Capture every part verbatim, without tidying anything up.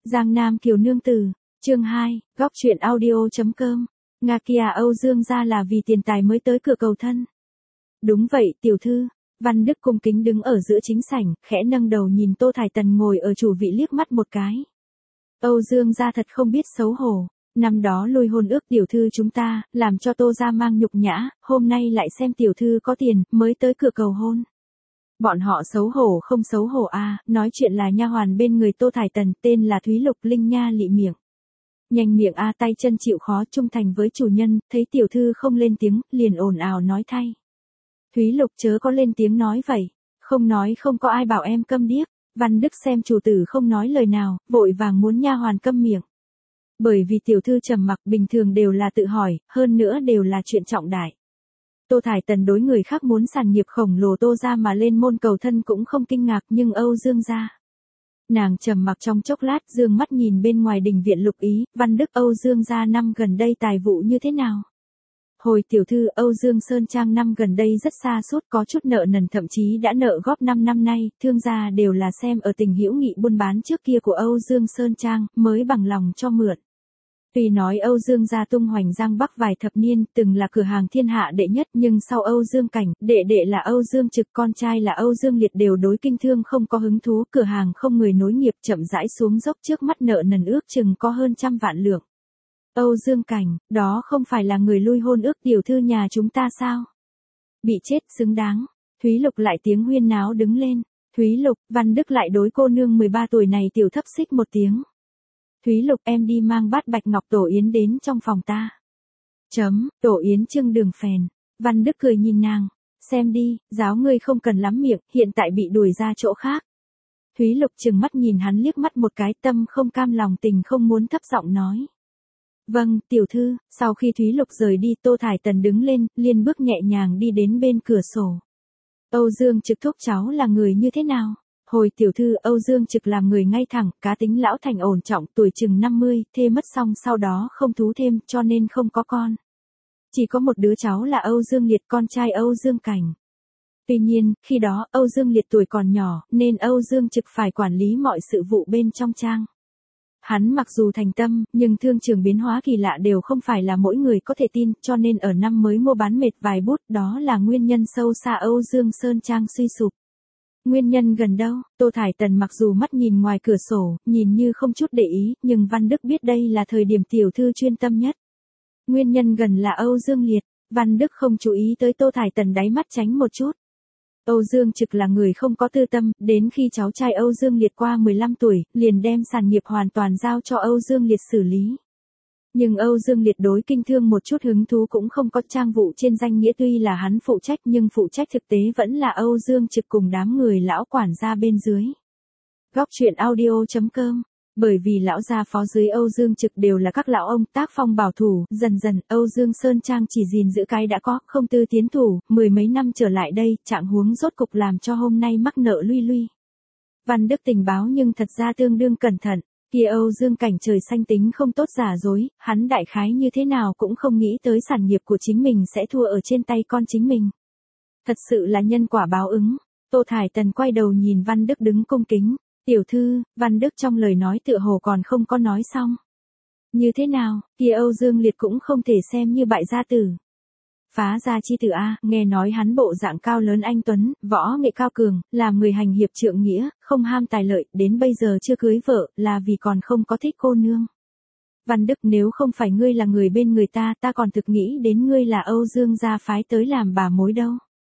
Giang Nam Kiều Nương Tử, chương hai, góc truyện audio.com. Nga kia Âu Dương gia là vì tiền tài mới tới cửa cầu thân. Đúng vậy tiểu thư. Văn Đức cung kính đứng ở giữa chính sảnh, khẽ nâng đầu nhìn Tô Thải Tần ngồi ở chủ vị liếc mắt một cái. Âu Dương gia thật không biết xấu hổ. Năm đó lui hôn ước tiểu thư chúng ta, làm cho Tô gia mang nhục nhã, hôm nay lại xem tiểu thư có tiền, mới tới cửa cầu hôn. Bọn họ xấu hổ không xấu hổ à, nói chuyện là nha hoàn bên người Tô Thải Tần, tên là Thúy Lục Linh Nha lị miệng. Nhanh miệng a à, tay chân chịu khó trung thành với chủ nhân, thấy tiểu thư không lên tiếng, liền ồn ào nói thay. Thúy Lục chớ có lên tiếng nói vậy, không nói không có ai bảo em câm điếc. Văn Đức xem chủ tử không nói lời nào, vội vàng muốn nha hoàn câm miệng. Bởi vì tiểu thư trầm mặc bình thường đều là tự hỏi, hơn nữa đều là chuyện trọng đại. Tô Thải Tần đối người khác muốn sản nghiệp khổng lồ Tô gia mà lên môn cầu thân cũng không kinh ngạc, nhưng Âu Dương gia. Nàng trầm mặc trong chốc lát, dương mắt nhìn bên ngoài đình viện Lục Ý, Văn Đức Âu Dương gia năm gần đây tài vụ như thế nào? Hồi tiểu thư, Âu Dương Sơn Trang năm gần đây rất xa sút, có chút nợ nần, thậm chí đã nợ góp năm năm nay, thương gia đều là xem ở tình hữu nghị buôn bán trước kia của Âu Dương Sơn Trang, mới bằng lòng cho mượn. Tuy nói Âu Dương gia tung hoành Giang Bắc vài thập niên, từng là cửa hàng thiên hạ đệ nhất, nhưng sau Âu Dương Cảnh, đệ đệ là Âu Dương Trực, con trai là Âu Dương Liệt đều đối kinh thương không có hứng thú, cửa hàng không người nối nghiệp, chậm rãi xuống dốc, trước mắt nợ nần ước chừng có hơn trăm vạn lượng. Âu Dương Cảnh, đó không phải là người lui hôn ước tiểu thư nhà chúng ta sao? Bị chết xứng đáng. Thúy Lục lại tiếng huyên náo đứng lên. Thúy Lục, Văn Đức lại đối cô nương mười ba tuổi này tiểu thấp xích một tiếng. Thúy Lục, em đi mang bát bạch ngọc tổ yến đến trong phòng ta. Chấm, tổ yến trưng đường phèn. Văn Đức cười nhìn nàng. Xem đi, giáo ngươi không cần lắm miệng, hiện tại bị đuổi ra chỗ khác. Thúy Lục trừng mắt nhìn hắn liếc mắt một cái, tâm không cam lòng tình không muốn, thấp giọng nói. Vâng, tiểu thư. Sau khi Thúy Lục rời đi, Tô Thải Tần đứng lên, liên bước nhẹ nhàng đi đến bên cửa sổ. Âu Dương Trực thúc cháu là người như thế nào? Hồi tiểu thư, Âu Dương Trực làm người ngay thẳng, cá tính lão thành ổn trọng, tuổi chừng năm mươi, thê mất xong sau đó không thú thêm, cho nên không có con. Chỉ có một đứa cháu là Âu Dương Liệt, con trai Âu Dương Cảnh. Tuy nhiên, khi đó Âu Dương Liệt tuổi còn nhỏ, nên Âu Dương Trực phải quản lý mọi sự vụ bên trong trang. Hắn mặc dù thành tâm, nhưng thương trường biến hóa kỳ lạ đều không phải là mỗi người có thể tin, cho nên ở năm mới mua bán mệt vài bút, đó là nguyên nhân sâu xa Âu Dương Sơn Trang suy sụp. Nguyên nhân gần đâu? Tô Thải Tần mặc dù mắt nhìn ngoài cửa sổ, nhìn như không chút để ý, nhưng Văn Đức biết đây là thời điểm tiểu thư chuyên tâm nhất. Nguyên nhân gần là Âu Dương Liệt. Văn Đức không chú ý tới Tô Thải Tần, đáy mắt tránh một chút. Âu Dương Trực là người không có tư tâm, đến khi cháu trai Âu Dương Liệt qua mười lăm tuổi, liền đem sản nghiệp hoàn toàn giao cho Âu Dương Liệt xử lý. Nhưng Âu Dương Liệt đối kinh thương một chút hứng thú cũng không có, trang vụ trên danh nghĩa tuy là hắn phụ trách nhưng phụ trách thực tế vẫn là Âu Dương Trực cùng đám người lão quản gia bên dưới. Góc truyện audio.com. Bởi vì lão gia phó dưới Âu Dương Trực đều là các lão ông, tác phong bảo thủ, dần dần Âu Dương Sơn Trang chỉ gìn giữ cái đã có, không tư tiến thủ, mười mấy năm trở lại đây, trạng huống rốt cục làm cho hôm nay mắc nợ luy luy. Văn Đức tình báo nhưng thật ra tương đương cẩn thận, kia Âu Dương Cảnh trời xanh tính không tốt giả dối, hắn đại khái như thế nào cũng không nghĩ tới sản nghiệp của chính mình sẽ thua ở trên tay con chính mình. Thật sự là nhân quả báo ứng. Tô Thải Tần quay đầu nhìn Văn Đức đứng cung kính. Tiểu thư, Văn Đức trong lời nói tựa hồ còn không có nói xong. Như thế nào, kia Âu Dương Liệt cũng không thể xem như bại gia tử. Phá gia chi tử a, nghe nói hắn bộ dạng cao lớn anh tuấn, võ nghệ cao cường, làm người hành hiệp trượng nghĩa, không ham tài lợi, đến bây giờ chưa cưới vợ, là vì còn không có thích cô nương. Văn Đức, nếu không phải ngươi là người bên người ta, ta còn thực nghĩ đến ngươi là Âu Dương gia phái tới làm bà mối đâu.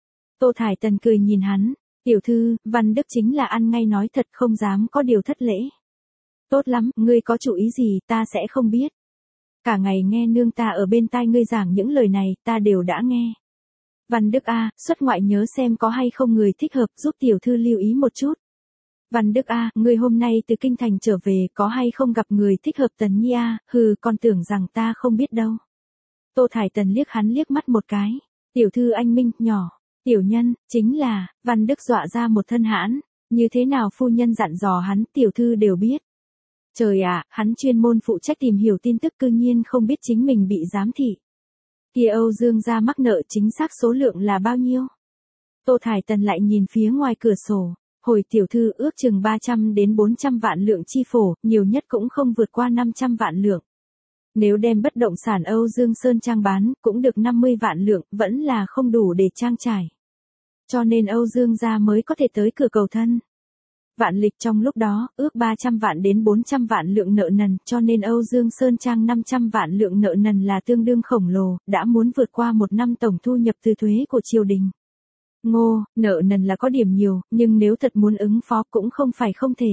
Tô Thải Tần cười nhìn hắn. Tiểu thư, Văn Đức chính là ăn ngay nói thật, không dám có điều thất lễ. Tốt lắm, ngươi có chủ ý gì ta sẽ không biết. Cả ngày nghe nương ta ở bên tai ngươi giảng những lời này, ta đều đã nghe. Văn Đức a, xuất ngoại nhớ xem có hay không người thích hợp, giúp tiểu thư lưu ý một chút. Văn Đức a, ngươi hôm nay từ kinh thành trở về, có hay không gặp người thích hợp Tần Nhi a, hừ, còn tưởng rằng ta không biết đâu. Tô Thải Tần liếc hắn liếc mắt một cái. Tiểu thư anh minh, nhỏ. Tiểu nhân, chính là, Văn Đức dọa ra một thân hãn, như thế nào phu nhân dặn dò hắn, tiểu thư đều biết. Trời ạ, hắn chuyên môn phụ trách tìm hiểu tin tức cư nhiên không biết chính mình bị giám thị. Kia Âu Dương gia mắc nợ chính xác số lượng là bao nhiêu? Tô Thải Tần lại nhìn phía ngoài cửa sổ, Hồi tiểu thư ước chừng ba trăm đến bốn trăm vạn lượng chi phổ, nhiều nhất cũng không vượt qua năm trăm vạn lượng. Nếu đem bất động sản Âu Dương Sơn Trang bán, cũng được năm mươi vạn lượng, vẫn là không đủ để trang trải. Cho nên Âu Dương gia mới có thể tới cửa cầu thân. Vạn lịch trong lúc đó, ước ba trăm vạn đến bốn trăm vạn lượng nợ nần, cho nên Âu Dương Sơn Trang năm trăm vạn lượng nợ nần là tương đương khổng lồ, đã muốn vượt qua một năm tổng thu nhập từ thuế của triều đình. Ngô, nợ nần là có điểm nhiều, nhưng nếu thật muốn ứng phó cũng không phải không thể.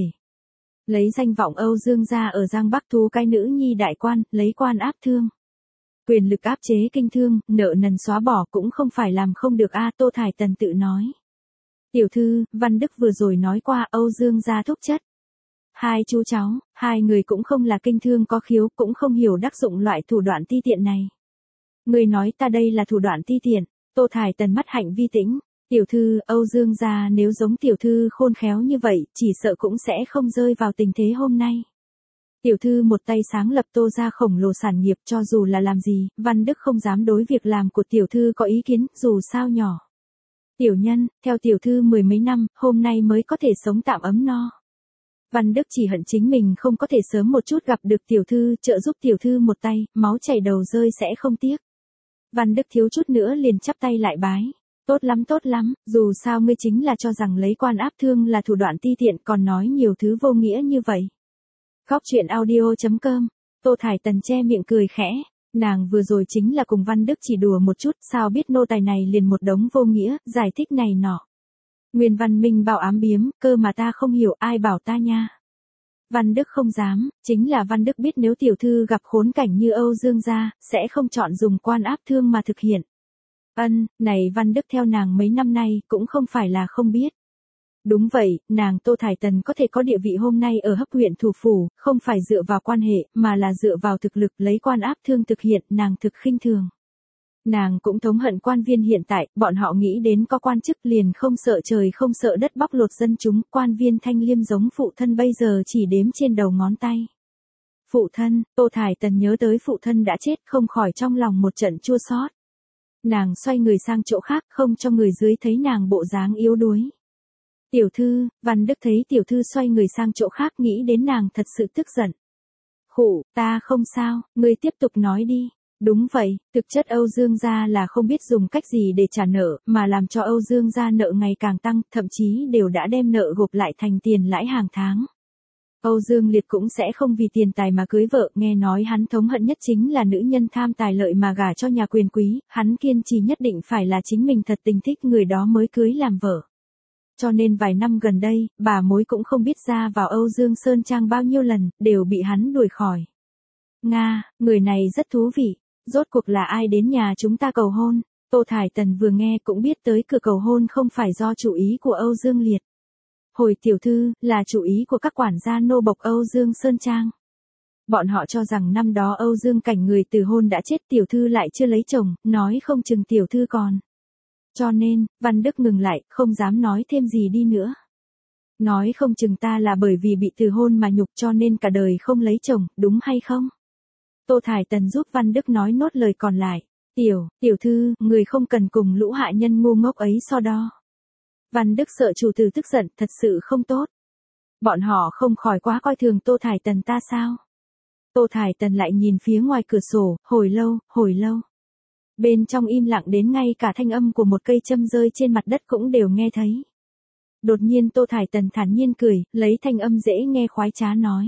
Lấy danh vọng Âu Dương gia ở Giang Bắc thú cái nữ nhi đại quan, lấy quan áp thương. Quyền lực áp chế kinh thương, nợ nần xóa bỏ cũng không phải làm không được a. Tô Thải Tần tự nói. Tiểu thư, Văn Đức vừa rồi nói qua Âu Dương gia thúc chất. Hai chú cháu, hai người cũng không là kinh thương có khiếu, cũng không hiểu đắc dụng loại thủ đoạn ti tiện này. Người nói ta đây là thủ đoạn ti tiện. Tô Thải Tần mắt hạnh vi tĩnh. Tiểu thư, Âu Dương gia nếu giống tiểu thư khôn khéo như vậy, chỉ sợ cũng sẽ không rơi vào tình thế hôm nay. Tiểu thư một tay sáng lập Tô gia khổng lồ sản nghiệp, cho dù là làm gì, Văn Đức không dám đối việc làm của tiểu thư có ý kiến, dù sao nhỏ. Tiểu nhân, theo tiểu thư mười mấy năm, hôm nay mới có thể sống tạm ấm no. Văn Đức chỉ hận chính mình không có thể sớm một chút gặp được tiểu thư, trợ giúp tiểu thư một tay, máu chảy đầu rơi sẽ không tiếc. Văn Đức thiếu chút nữa liền chắp tay lại bái. Tốt lắm tốt lắm, dù sao ngươi chính là cho rằng lấy quan áp thương là thủ đoạn ti tiện, còn nói nhiều thứ vô nghĩa như vậy. Góc truyện audio chấm com. Tô Thải Tần che miệng cười khẽ. Nàng vừa rồi chính là cùng Văn Đức chỉ đùa một chút, sao biết nô tài này liền một đống vô nghĩa, giải thích này nọ. Nguyên Văn Minh bảo ám biếm, cơ mà ta không hiểu, ai bảo ta nha. Văn Đức không dám, chính là Văn Đức biết nếu tiểu thư gặp khốn cảnh như Âu Dương gia, sẽ không chọn dùng quan áp thương mà thực hiện. Ân, này Văn Đức theo nàng mấy năm nay, cũng không phải là không biết. Đúng vậy, nàng Tô Thải Tần có thể có địa vị hôm nay ở hấp huyện thủ phủ, không phải dựa vào quan hệ, mà là dựa vào thực lực lấy quan áp thương thực hiện, nàng thực khinh thường. Nàng cũng thống hận quan viên hiện tại, bọn họ nghĩ đến có quan chức liền không sợ trời không sợ đất bóc lột dân chúng, quan viên thanh liêm giống phụ thân bây giờ chỉ đếm trên đầu ngón tay. Phụ thân, Tô Thải Tần nhớ tới phụ thân đã chết, không khỏi trong lòng một trận chua xót. Nàng xoay người sang chỗ khác, không cho người dưới thấy nàng bộ dáng yếu đuối. Tiểu thư, Văn Đức thấy tiểu thư xoay người sang chỗ khác, nghĩ đến nàng thật sự tức giận. Khụ, ta không sao, ngươi tiếp tục nói đi. Đúng vậy, thực chất Âu Dương gia là không biết dùng cách gì để trả nợ, mà làm cho Âu Dương gia nợ ngày càng tăng, thậm chí đều đã đem nợ gộp lại thành tiền lãi hàng tháng. Âu Dương Liệt cũng sẽ không vì tiền tài mà cưới vợ, nghe nói hắn thống hận nhất chính là nữ nhân tham tài lợi mà gả cho nhà quyền quý, hắn kiên trì nhất định phải là chính mình thật tình thích người đó mới cưới làm vợ. Cho nên vài năm gần đây, bà mối cũng không biết ra vào Âu Dương Sơn Trang bao nhiêu lần, đều bị hắn đuổi khỏi. Nga, người này rất thú vị, rốt cuộc là ai đến nhà chúng ta cầu hôn? Tô Thải Tần vừa nghe cũng biết tới cửa cầu hôn không phải do chủ ý của Âu Dương Liệt. Hồi tiểu thư, là chủ ý của các quản gia nô bộc Âu Dương Sơn Trang. Bọn họ cho rằng năm đó Âu Dương Cảnh người từ hôn đã chết, tiểu thư lại chưa lấy chồng, nói không chừng tiểu thư còn. Cho nên, Văn Đức ngừng lại, không dám nói thêm gì đi nữa. Nói không chừng ta là bởi vì bị từ hôn mà nhục cho nên cả đời không lấy chồng, đúng hay không? Tô Thải Tần giúp Văn Đức nói nốt lời còn lại. Tiểu, tiểu thư, người không cần cùng lũ hạ nhân ngu ngốc ấy so đo. Văn Đức sợ chủ tử tức giận, thật sự không tốt. Bọn họ không khỏi quá coi thường Tô Thải Tần ta sao? Tô Thải Tần lại nhìn phía ngoài cửa sổ, hồi lâu, hồi lâu. Bên trong im lặng đến ngay cả thanh âm của một cây châm rơi trên mặt đất cũng đều nghe thấy. Đột nhiên Tô Thải Tần thản nhiên cười, lấy thanh âm dễ nghe khoái trá nói.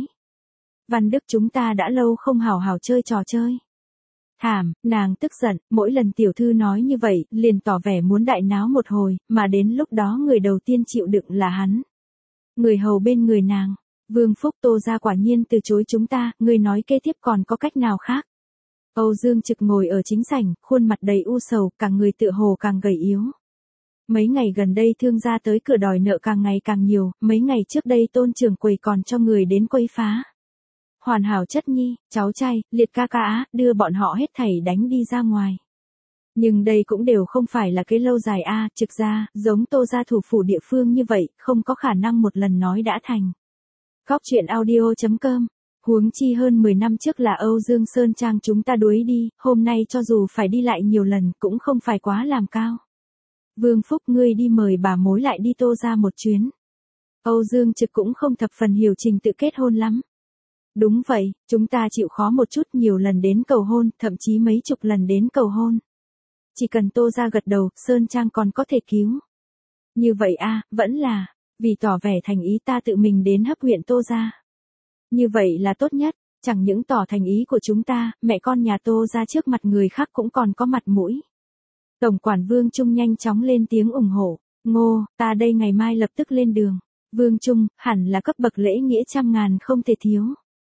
Văn Đức chúng ta đã lâu không hào hào chơi trò chơi. Thảm, nàng tức giận, mỗi lần tiểu thư nói như vậy, liền tỏ vẻ muốn đại náo một hồi, mà đến lúc đó người đầu tiên chịu đựng là hắn. Người hầu bên người nàng, Vương Phúc Tô gia quả nhiên từ chối chúng ta, người nói kế tiếp còn có cách nào khác. Âu Dương Trực ngồi ở chính sảnh, khuôn mặt đầy u sầu, cả người tựa hồ càng gầy yếu. Mấy ngày gần đây thương gia tới cửa đòi nợ càng ngày càng nhiều, mấy ngày trước đây Tôn trưởng quầy còn cho người đến quấy phá. Hoàn hảo chất nhi, cháu trai, Liệt ca ca, đưa bọn họ hết thảy đánh đi ra ngoài. Nhưng đây cũng đều không phải là cái lâu dài a, trực ra, giống Tô gia thủ phủ địa phương như vậy, không có khả năng một lần nói đã thành. Góc truyện audio chấm com. Huống chi hơn mười năm trước là Âu Dương Sơn Trang chúng ta đuổi đi, hôm nay cho dù phải đi lại nhiều lần cũng không phải quá làm cao. Vương Phúc ngươi đi mời bà mối lại đi Tô gia một chuyến. Âu Dương Trực cũng không thập phần hiểu trình tự kết hôn lắm. Đúng vậy, chúng ta chịu khó một chút, nhiều lần đến cầu hôn, thậm chí mấy chục lần đến cầu hôn. Chỉ cần Tô gia gật đầu, Sơn Trang còn có thể cứu. Như vậy a, vẫn là, vì tỏ vẻ thành ý ta tự mình đến hấp huyện Tô gia. Như vậy là tốt nhất, chẳng những tỏ thành ý của chúng ta, mẹ con nhà Tô gia trước mặt người khác cũng còn có mặt mũi. Tổng quản Vương Trung nhanh chóng lên tiếng ủng hộ, Ngô, ta đây ngày mai lập tức lên đường. Vương Trung, hẳn là cấp bậc lễ nghĩa trăm ngàn không thể thiếu.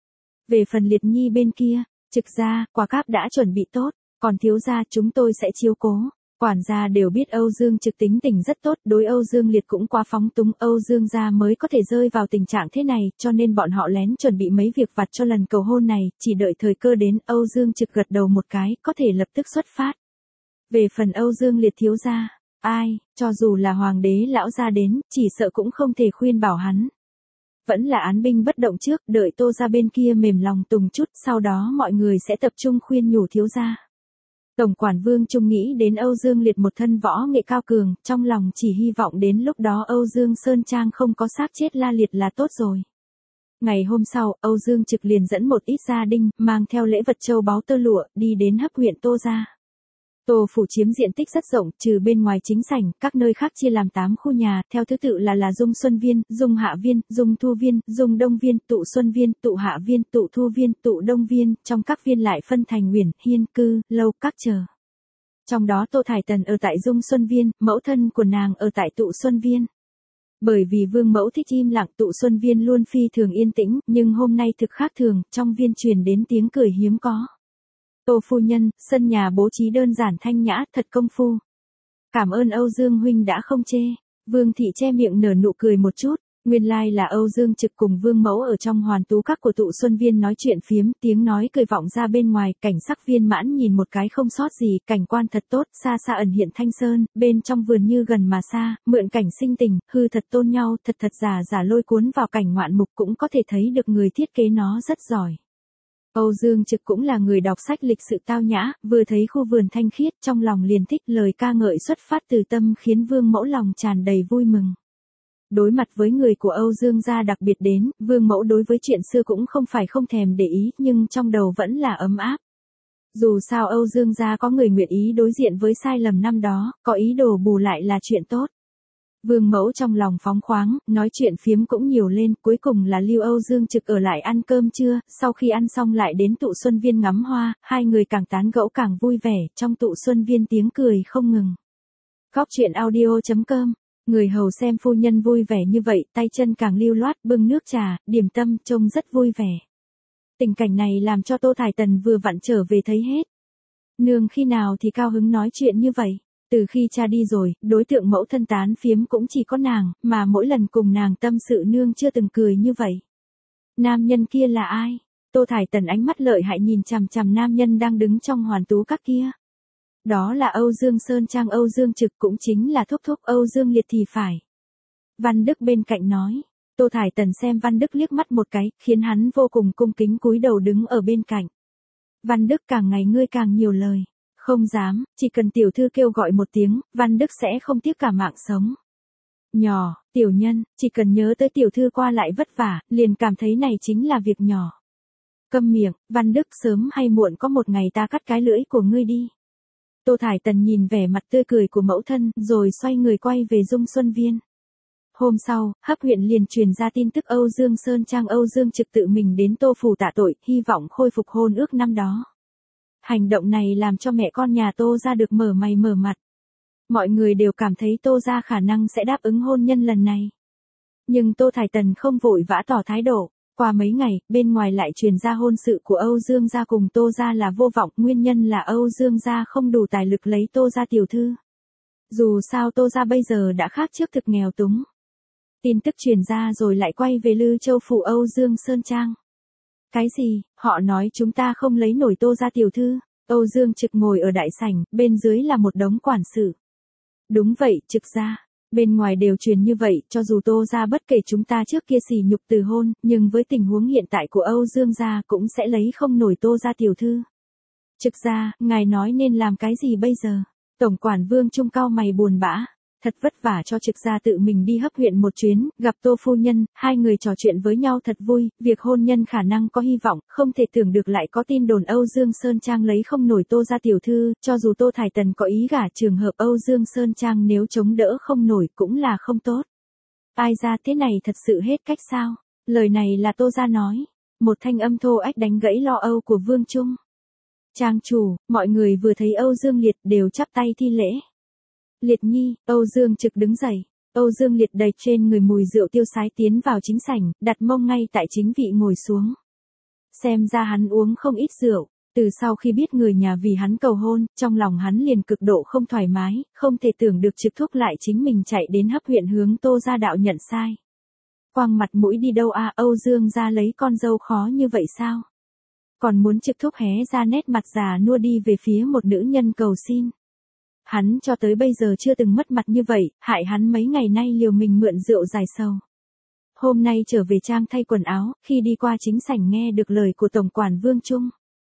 Về phần Liệt Nhi bên kia, Trực gia, quả cáp đã chuẩn bị tốt, còn thiếu gia chúng tôi sẽ chiếu cố. Quản gia đều biết Âu Dương Trực tính tình rất tốt, đối Âu Dương Liệt cũng quá phóng túng, Âu Dương gia mới có thể rơi vào tình trạng thế này, cho nên bọn họ lén chuẩn bị mấy việc vặt cho lần cầu hôn này, chỉ đợi thời cơ đến, Âu Dương Trực gật đầu một cái, có thể lập tức xuất phát. Về phần Âu Dương Liệt thiếu gia, ai, cho dù là hoàng đế lão gia đến, chỉ sợ cũng không thể khuyên bảo hắn. Vẫn là án binh bất động trước, đợi Tô gia bên kia mềm lòng tùng chút, sau đó mọi người sẽ tập trung khuyên nhủ thiếu gia. Tổng quản Vương Trung nghĩ đến Âu Dương Liệt một thân võ nghệ cao cường, trong lòng chỉ hy vọng đến lúc đó Âu Dương Sơn Trang không có xác chết la liệt là tốt rồi. Ngày hôm sau, Âu Dương Trực liền dẫn một ít gia đình, mang theo lễ vật châu báu tơ lụa, đi đến hấp huyện Tô gia. Tô phủ chiếm diện tích rất rộng, trừ bên ngoài chính sảnh, các nơi khác chia làm tám khu nhà, theo thứ tự là là Dung Xuân Viên, Dung Hạ Viên, Dung Thu Viên, Dung Đông Viên, Tụ Xuân Viên, Tụ Hạ Viên, Tụ Thu Viên, Tụ Đông Viên, trong các viên lại phân thành uyển, hiên, cư, lâu, các chờ. Trong đó Tô Thải Tần ở tại Dung Xuân Viên, mẫu thân của nàng ở tại Tụ Xuân Viên. Bởi vì Vương mẫu thích im lặng, Tụ Xuân Viên luôn phi thường yên tĩnh, nhưng hôm nay thực khác thường, trong viên truyền đến tiếng cười hiếm có. Tô phu nhân, sân nhà bố trí đơn giản thanh nhã, thật công phu. Cảm ơn Âu Dương huynh đã không chê. Vương thị che miệng nở nụ cười một chút, nguyên lai là Âu Dương Trực cùng Vương mẫu ở trong hoàn tú các của Tụ Xuân Viên nói chuyện phiếm, tiếng nói cười vọng ra bên ngoài, cảnh sắc viên mãn nhìn một cái không sót gì, cảnh quan thật tốt, xa xa ẩn hiện thanh sơn, bên trong vườn như gần mà xa, mượn cảnh sinh tình, hư thật tôn nhau, thật thật giả giả lôi cuốn vào cảnh ngoạn mục, cũng có thể thấy được người thiết kế nó rất giỏi. Âu Dương Trực cũng là người đọc sách lịch sự tao nhã, vừa thấy khu vườn thanh khiết, trong lòng liền thích, lời ca ngợi xuất phát từ tâm khiến Vương mẫu lòng tràn đầy vui mừng. Đối mặt với người của Âu Dương gia đặc biệt đến, Vương mẫu đối với chuyện xưa cũng không phải không thèm để ý, nhưng trong đầu vẫn là ấm áp. Dù sao Âu Dương gia có người nguyện ý đối diện với sai lầm năm đó, có ý đồ bù lại là chuyện tốt. Vương mẫu trong lòng phóng khoáng, nói chuyện phiếm cũng nhiều lên, cuối cùng là lưu Âu Dương Trực ở lại ăn cơm trưa, sau khi ăn xong lại đến Tụ Xuân Viên ngắm hoa, hai người càng tán gẫu càng vui vẻ, trong Tụ Xuân Viên tiếng cười không ngừng. Góc truyện audio chấm com, người hầu xem phu nhân vui vẻ như vậy, tay chân càng lưu loát, bưng nước trà, điểm tâm, trông rất vui vẻ. Tình cảnh này làm cho Tô Thải Tần vừa vặn trở về thấy hết. Nương khi nào thì cao hứng nói chuyện như vậy. Từ khi cha đi rồi, đối tượng mẫu thân tán phiếm cũng chỉ có nàng, mà mỗi lần cùng nàng tâm sự nương chưa từng cười như vậy. Nam nhân kia là ai? Tô Thải Tần ánh mắt lợi hại nhìn chằm chằm nam nhân đang đứng trong hoàn tú các kia. Đó là Âu Dương Sơn Trang Âu Dương Trực, cũng chính là thúc thúc Âu Dương Liệt thì phải. Văn Đức bên cạnh nói. Tô Thải Tần xem Văn Đức liếc mắt một cái, khiến hắn vô cùng cung kính cúi đầu đứng ở bên cạnh. Văn Đức, càng ngày ngươi càng nhiều lời. Không dám, chỉ cần tiểu thư kêu gọi một tiếng, Văn Đức sẽ không tiếc cả mạng sống. Nhỏ, tiểu nhân, chỉ cần nhớ tới tiểu thư qua lại vất vả, liền cảm thấy này chính là việc nhỏ. Câm miệng, Văn Đức, sớm hay muộn có một ngày ta cắt cái lưỡi của ngươi đi. Tô Thải Tần nhìn vẻ mặt tươi cười của mẫu thân, rồi xoay người quay về Dung Xuân Viên. Hôm sau, hấp huyện liền truyền ra tin tức Âu Dương Sơn Trang Âu Dương Trực tự mình đến Tô phủ tạ tội, hy vọng khôi phục hôn ước năm đó. Hành động này làm cho mẹ con nhà Tô gia được mở mày mở mặt. Mọi người đều cảm thấy Tô gia khả năng sẽ đáp ứng hôn nhân lần này. Nhưng Tô Thải Tần không vội vã tỏ thái độ. Qua mấy ngày, bên ngoài lại truyền ra hôn sự của Âu Dương gia cùng Tô gia là vô vọng, nguyên nhân là Âu Dương gia không đủ tài lực lấy Tô gia tiểu thư. Dù sao Tô gia bây giờ đã khác trước thực nghèo túng. Tin tức truyền ra rồi lại quay về Lư Châu phủ Âu Dương Sơn Trang. Cái gì, họ nói chúng ta không lấy nổi Tô gia tiểu thư. Âu Dương Trực ngồi ở đại sảnh, bên dưới là một đống quản sự. Đúng vậy, Trực gia. Bên ngoài đều truyền như vậy, cho dù Tô gia bất kể chúng ta trước kia sỉ nhục từ hôn, nhưng với tình huống hiện tại của Âu Dương gia cũng sẽ lấy không nổi Tô gia tiểu thư. Trực gia, ngài nói nên làm cái gì bây giờ? Tổng quản Vương Trung cao mày buồn bã. thật vất vả cho Trực gia tự mình đi hấp huyện một chuyến, gặp Tô phu nhân, hai người trò chuyện với nhau thật vui, việc hôn nhân khả năng có hy vọng, không thể tưởng được lại có tin đồn Âu Dương Sơn Trang lấy không nổi Tô gia tiểu thư, cho dù Tô Thải Tần có ý gả, trường hợp Âu Dương Sơn Trang nếu chống đỡ không nổi cũng là không tốt. Ai ra thế này thật sự hết cách sao? Lời này là Tô gia nói. Một thanh âm thô ách đánh gãy lo âu của Vương Trung. Trang chủ, mọi người vừa thấy Âu Dương Liệt đều chắp tay thi lễ. Liệt nhi, Âu Dương Trực đứng dậy. Âu Dương Liệt đầy trên người mùi rượu tiêu sái tiến vào chính sảnh, đặt mông ngay tại chính vị ngồi xuống. Xem ra hắn uống không ít rượu, từ sau khi biết người nhà vì hắn cầu hôn, trong lòng hắn liền cực độ không thoải mái, không thể tưởng được Trực thúc lại chính mình chạy đến hấp huyện hướng Tô gia đạo nhận sai. Quang mặt mũi đi đâu à, Âu Dương gia lấy con dâu khó như vậy sao? Còn muốn Trực thúc hé ra nét mặt già nua đi về phía một nữ nhân cầu xin. Hắn cho tới bây giờ chưa từng mất mặt như vậy, hại hắn mấy ngày nay liều mình mượn rượu giải sầu. Hôm nay trở về trang thay quần áo, khi đi qua chính sảnh nghe được lời của Tổng quản Vương Trung.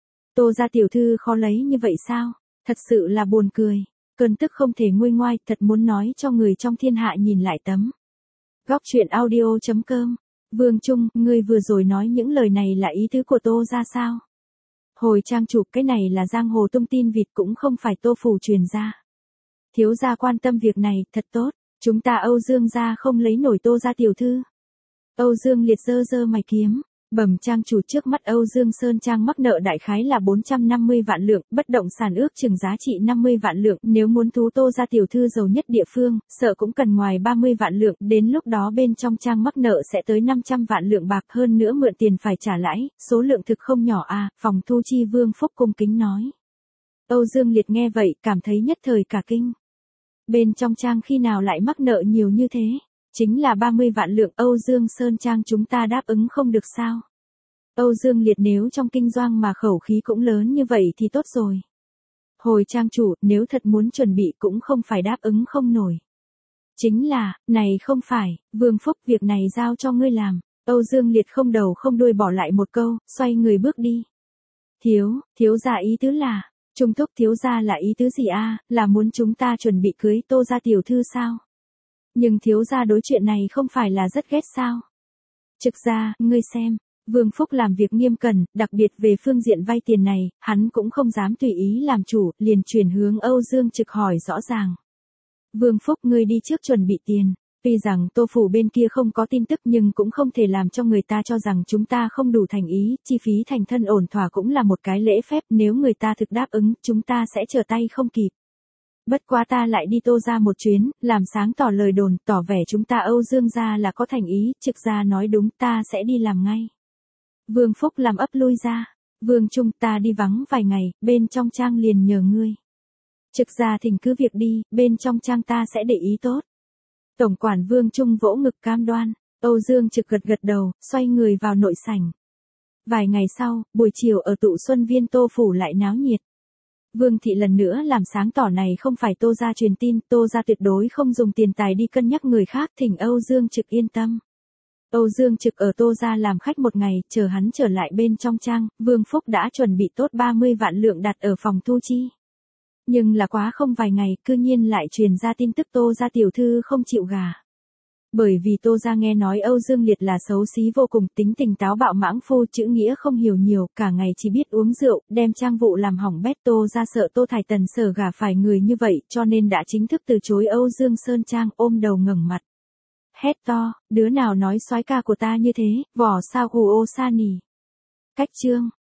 Tô gia tiểu thư khó lấy như vậy sao? Thật sự là buồn cười. Cơn tức không thể nguôi ngoai, thật muốn nói cho người trong thiên hạ nhìn lại tấm. Góc truyện audio chấm com. Vương Trung, ngươi vừa rồi nói những lời này là ý tứ của Tô gia sao? Hồi trang chủ, cái này là giang hồ tung tin vịt, cũng không phải Tô phủ truyền ra. Thiếu gia quan tâm việc này, thật tốt, chúng ta Âu Dương gia không lấy nổi Tô gia tiểu thư. Âu Dương Liệt giơ giơ mày kiếm, bẩm trang chủ, trước mắt Âu Dương Sơn Trang mắc nợ đại khái là bốn trăm năm mươi vạn lượng, bất động sản ước chừng giá trị năm mươi vạn lượng, nếu muốn thú Tô gia tiểu thư giàu nhất địa phương, sợ cũng cần ngoài ba mươi vạn lượng, đến lúc đó bên trong trang mắc nợ sẽ tới năm trăm vạn lượng bạc, hơn nữa mượn tiền phải trả lãi, số lượng thực không nhỏ à, phòng thu chi Vương Phúc cung kính nói. Âu Dương Liệt nghe vậy, cảm thấy nhất thời cả kinh. Bên trong trang khi nào lại mắc nợ nhiều như thế? Chính là ba mươi vạn lượng, Âu Dương Sơn Trang chúng ta đáp ứng không được sao? Âu Dương Liệt, nếu trong kinh doanh mà khẩu khí cũng lớn như vậy thì tốt rồi. Hồi trang chủ, nếu thật muốn chuẩn bị cũng không phải đáp ứng không nổi. Chính là, này không phải, Vương Phúc, việc này giao cho ngươi làm. Âu Dương Liệt không đầu không đuôi bỏ lại một câu, xoay người bước đi. Thiếu, thiếu gia ý tứ là, Trung thúc thiếu gia là ý tứ gì a, là muốn chúng ta chuẩn bị cưới Tô gia tiểu thư sao? Nhưng thiếu gia đối chuyện này không phải là rất ghét sao? Trực gia, ngươi xem, Vương Phúc làm việc nghiêm cẩn, đặc biệt về phương diện vay tiền này, hắn cũng không dám tùy ý làm chủ, liền chuyển hướng Âu Dương Trực hỏi rõ ràng. Vương Phúc, ngươi đi trước chuẩn bị tiền. Tuy rằng Tô phủ bên kia không có tin tức nhưng cũng không thể làm cho người ta cho rằng chúng ta không đủ thành ý, chi phí thành thân ổn thỏa cũng là một cái lễ phép, nếu người ta thực đáp ứng, chúng ta sẽ trở tay không kịp. Bất quá ta lại đi Tô gia một chuyến, làm sáng tỏ lời đồn, tỏ vẻ chúng ta Âu Dương gia là có thành ý, Trực gia nói đúng, ta sẽ đi làm ngay. Vương Phúc làm ấp lui ra. Vương Trung, ta đi vắng vài ngày, bên trong trang liền nhờ ngươi. Trực gia thỉnh cứ việc đi, bên trong trang ta sẽ để ý tốt. Tổng quản Vương Trung vỗ ngực cam đoan. Âu Dương Trực gật gật đầu, xoay người vào nội sảnh. Vài ngày sau, buổi chiều ở tụ Xuân Viên Tô phủ lại náo nhiệt. Vương thị lần nữa làm sáng tỏ này không phải Tô gia truyền tin, Tô gia tuyệt đối không dùng tiền tài đi cân nhắc người khác, thỉnh Âu Dương Trực yên tâm. Âu Dương Trực ở Tô gia làm khách một ngày, chờ hắn trở lại bên trong trang, Vương Phúc đã chuẩn bị tốt ba mươi vạn lượng đặt ở phòng thu chi. Nhưng là quá không vài ngày, cư nhiên lại truyền ra tin tức Tô gia tiểu thư không chịu gả. Bởi vì Tô gia nghe nói Âu Dương Liệt là xấu xí vô cùng, tính tình táo bạo mãng phu, chữ nghĩa không hiểu nhiều, cả ngày chỉ biết uống rượu, đem trang vụ làm hỏng bét. Tô gia sợ Tô Thải Tần sở gả phải người như vậy, cho nên đã chính thức từ chối Âu Dương Sơn Trang, ôm đầu ngẩng mặt. Hét to, đứa nào nói soái ca của ta như thế, vỏ sao hù ô sa nỉ. Cách chương.